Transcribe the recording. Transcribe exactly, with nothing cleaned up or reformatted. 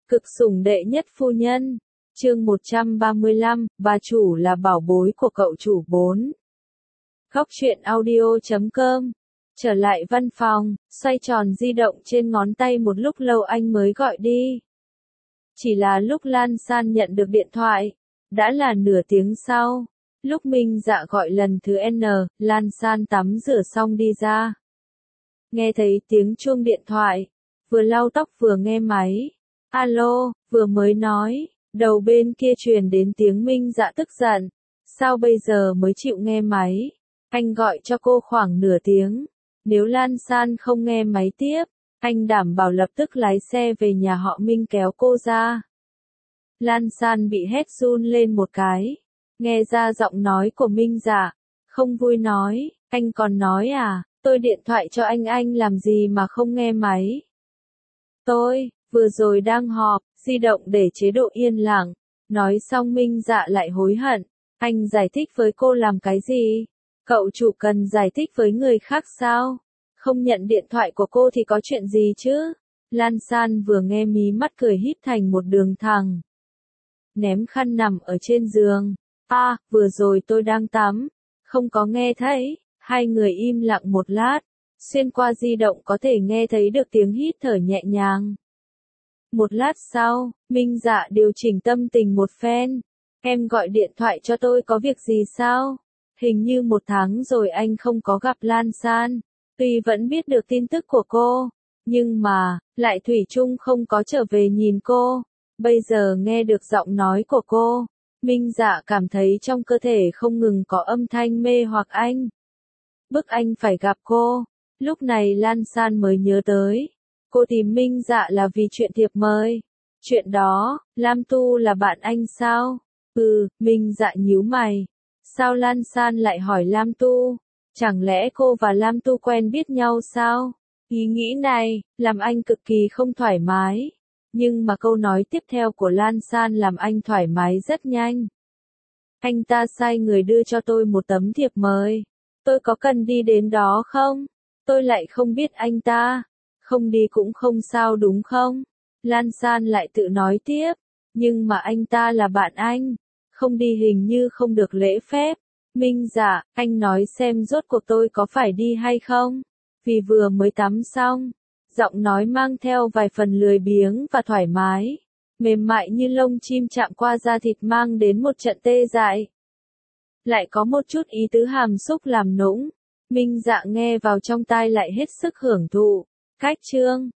Cực sủng đệ nhất phu nhân. Chương một trăm ba mươi lăm, bà chủ là bảo bối của cậu chủ bốn. Góc truyện audio chấm com. Trở lại văn phòng, xoay tròn di động trên ngón tay một lúc lâu anh mới gọi đi. Chỉ là lúc Lan San nhận được điện thoại, đã là nửa tiếng sau. Lúc Minh Dạ gọi lần thứ N, Lan San tắm rửa xong đi ra. Nghe thấy tiếng chuông điện thoại, vừa lau tóc vừa nghe máy. Alo, vừa mới nói, đầu bên kia truyền đến tiếng Minh Dạ tức giận. Sao bây giờ mới chịu nghe máy? Anh gọi cho cô khoảng nửa tiếng. Nếu Lan San không nghe máy tiếp, anh đảm bảo lập tức lái xe về nhà họ Minh kéo cô ra. Lan San bị hét run lên một cái. Nghe ra giọng nói của Minh Dạ, không vui nói, anh còn nói à, tôi điện thoại cho anh anh làm gì mà không nghe máy. Tôi, vừa rồi đang họp, di động để chế độ yên lặng. Nói xong Minh Dạ lại hối hận. Anh giải thích với cô làm cái gì? Cậu chủ cần giải thích với người khác sao? Không nhận điện thoại của cô thì có chuyện gì chứ? Lan San vừa nghe mí mắt cười híp thành một đường thẳng. Ném khăn nằm ở trên giường. À, vừa rồi tôi đang tắm. Không có nghe thấy. Hai người im lặng một lát. Xuyên qua di động có thể nghe thấy được tiếng hít thở nhẹ nhàng. Một lát sau, Minh Dạ điều chỉnh tâm tình một phen. Em gọi điện thoại cho tôi có việc gì sao? Hình như một tháng rồi anh không có gặp Lan San. Tuy vẫn biết được tin tức của cô, nhưng mà, lại thủy chung không có trở về nhìn cô. Bây giờ nghe được giọng nói của cô, Minh Dạ cảm thấy trong cơ thể không ngừng có âm thanh mê hoặc anh. Bức anh phải gặp cô. Lúc này Lan San mới nhớ tới. Cô tìm Minh Dạ là vì chuyện thiệp mời. Chuyện đó, Lam Tu là bạn anh sao? Ừ, Minh Dạ nhíu mày. Sao Lan San lại hỏi Lam Tu? Chẳng lẽ cô và Lam Tu quen biết nhau sao? Ý nghĩ này, làm anh cực kỳ không thoải mái. Nhưng mà câu nói tiếp theo của Lan San làm anh thoải mái rất nhanh. Anh ta sai người đưa cho tôi một tấm thiệp mời. Tôi có cần đi đến đó không? Tôi lại không biết anh ta. Không đi cũng không sao đúng không? Lan San lại tự nói tiếp. Nhưng mà anh ta là bạn anh. Không đi hình như không được lễ phép. Minh Dạ, anh nói xem rốt cuộc tôi có phải đi hay không? Vì vừa mới tắm xong. Giọng nói mang theo vài phần lười biếng và thoải mái. Mềm mại như lông chim chạm qua da thịt mang đến một trận tê dại. Lại có một chút ý tứ hàm xúc làm nũng. Minh Dạ nghe vào trong tai lại hết sức hưởng thụ. Cách chương